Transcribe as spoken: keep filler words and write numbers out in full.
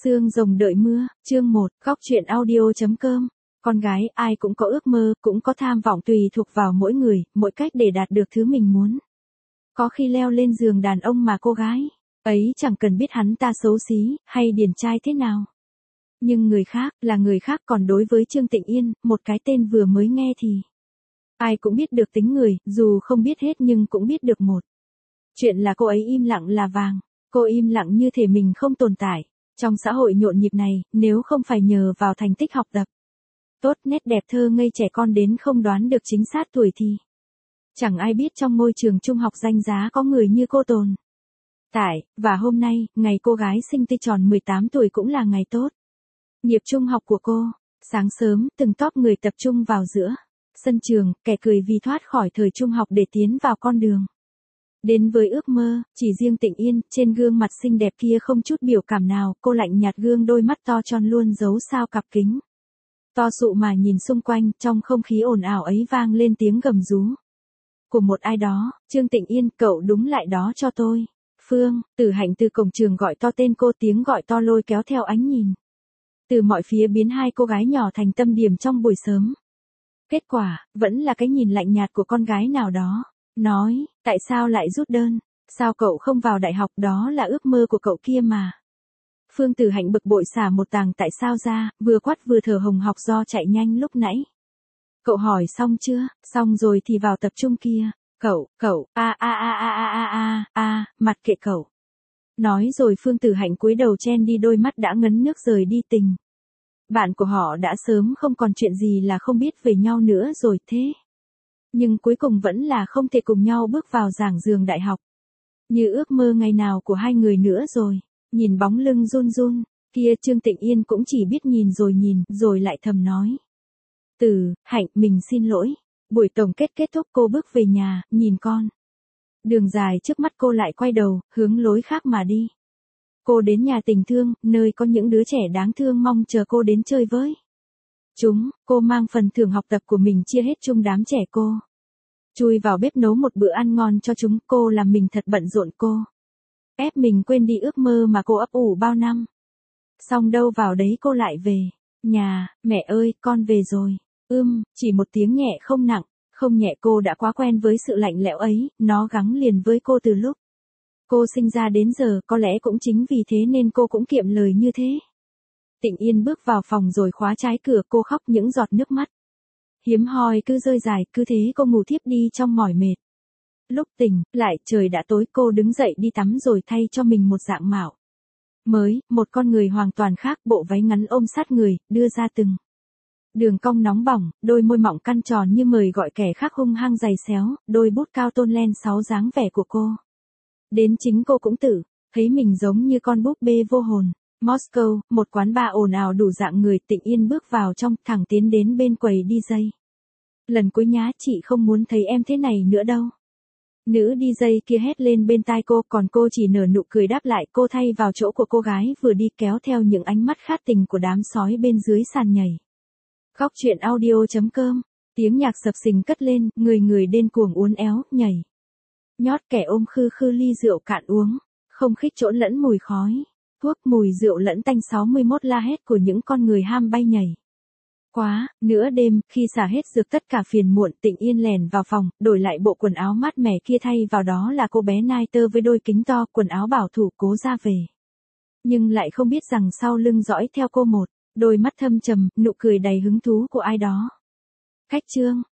Xương rồng đợi mưa, chương một, góc truyện audio.com. Con gái ai cũng có ước mơ, cũng có tham vọng tùy thuộc vào mỗi người, mỗi cách để đạt được thứ mình muốn. Có khi leo lên giường đàn ông mà cô gái ấy chẳng cần biết hắn ta xấu xí, hay điển trai thế nào. Nhưng người khác, là người khác, còn đối với Trương Tịnh Yên, một cái tên vừa mới nghe thì ai cũng biết được tính người, dù không biết hết nhưng cũng biết được một. Chuyện là cô ấy im lặng là vàng, cô im lặng như thể mình không tồn tại. Trong xã hội nhộn nhịp này, nếu không phải nhờ vào thành tích học tập tốt, nét đẹp thơ ngây trẻ con đến không đoán được chính xác tuổi thì chẳng ai biết trong ngôi trường trung học danh giá có người như cô tồn tại. Và hôm nay, ngày cô gái sinh tươi tròn mười tám tuổi cũng là ngày tốt nghiệp trung học của cô. Sáng sớm, từng tốp người tập trung vào giữa sân trường, kẻ cười vì thoát khỏi thời trung học để tiến vào con đường đến với ước mơ. Chỉ riêng Tịnh Yên, trên gương mặt xinh đẹp kia không chút biểu cảm nào, cô lạnh nhạt gương đôi mắt to tròn luôn giấu sau cặp kính to sụ mà nhìn xung quanh. Trong không khí ồn ào ấy vang lên tiếng gầm rú của một ai đó. Trương Tịnh Yên, cậu đúng lại đó cho tôi. Phương Tử Hạnh từ cổng trường gọi to tên cô, tiếng gọi to lôi kéo theo ánh nhìn từ mọi phía, biến hai cô gái nhỏ thành tâm điểm trong buổi sớm. Kết quả, vẫn là cái nhìn lạnh nhạt của con gái nào đó. Nói, tại sao lại rút đơn? Sao cậu không vào đại học, đó là ước mơ của cậu kia mà. Phương Tử Hạnh bực bội xả một tàng tại sao ra, vừa quát vừa thở hồng hộc do chạy nhanh lúc nãy. Cậu hỏi xong chưa? Xong rồi thì vào tập trung kia. Cậu, cậu, a a a a a a a, a, mặt kệ cậu. Nói rồi Phương Tử Hạnh cúi đầu chen đi đôi mắt đã ngấn nước rời đi. Tình bạn của họ đã sớm không còn chuyện gì là không biết về nhau nữa rồi thế. Nhưng cuối cùng vẫn là không thể cùng nhau bước vào giảng giường đại học như ước mơ ngày nào của hai người nữa rồi. Nhìn bóng lưng run run kia, Trương Tịnh Yên cũng chỉ biết nhìn rồi nhìn, rồi lại thầm nói. Tử Hạnh, mình xin lỗi. Buổi tổng kết kết thúc, cô bước về nhà, nhìn con đường dài trước mắt, cô lại quay đầu, hướng lối khác mà đi. Cô đến nhà tình thương, nơi có những đứa trẻ đáng thương mong chờ cô đến chơi với chúng. Cô mang phần thưởng học tập của mình chia hết chung đám trẻ. Cô chui vào bếp nấu một bữa ăn ngon cho chúng. Cô làm mình thật bận rộn, cô ép mình quên đi ước mơ mà cô ấp ủ bao năm. Xong đâu vào đấy cô lại về nhà. Mẹ ơi, con về rồi. Ưm, chỉ một tiếng nhẹ không nặng, không nhẹ. Cô đã quá quen với sự lạnh lẽo ấy, nó gắn liền với cô từ lúc cô sinh ra đến giờ. Có lẽ cũng chính vì thế nên cô cũng kiệm lời như thế. Tịnh Yên bước vào phòng rồi khóa trái cửa. Cô khóc những giọt nước mắt hiếm hoi cứ rơi dài, cứ thế cô ngủ thiếp đi trong mỏi mệt. Lúc tỉnh lại, trời đã tối. Cô đứng dậy đi tắm rồi thay cho mình một dạng mạo mới, một con người hoàn toàn khác. Bộ váy ngắn ôm sát người, đưa ra từng đường cong nóng bỏng, đôi môi mọng căn tròn như mời gọi kẻ khác hung hăng giày xéo, đôi bút cao tôn len sáu dáng vẻ của cô. Đến chính cô cũng tự thấy mình giống như con búp bê vô hồn. Moscow, một quán bar ồn ào đủ dạng người. Tịnh Yên bước vào trong, thẳng tiến đến bên quầy đi giây. Lần cuối nhá, chị không muốn thấy em thế này nữa đâu. Nữ đi giây kia hét lên bên tai cô, còn cô chỉ nở nụ cười đáp lại. Cô thay vào chỗ của cô gái vừa đi, kéo theo những ánh mắt khát tình của đám sói bên dưới sàn nhảy. Góc truyện audio.com. Tiếng nhạc sập sình cất lên, người người điên cuồng uốn éo, nhảy nhót, kẻ ôm khư khư ly rượu cạn uống. Không khích trộn lẫn mùi khói thuốc, mùi rượu lẫn tanh. Sáu mươi mốt la hét của những con người ham bay nhảy. Quá, nửa đêm, khi xả hết dược tất cả phiền muộn, Tịnh Yên lèn vào phòng, đổi lại bộ quần áo mát mẻ kia, thay vào đó là cô bé nai tơ với đôi kính to, quần áo bảo thủ cố ra về. Nhưng lại không biết rằng sau lưng dõi theo cô một đôi mắt thâm trầm, nụ cười đầy hứng thú của ai đó. Khách Trương,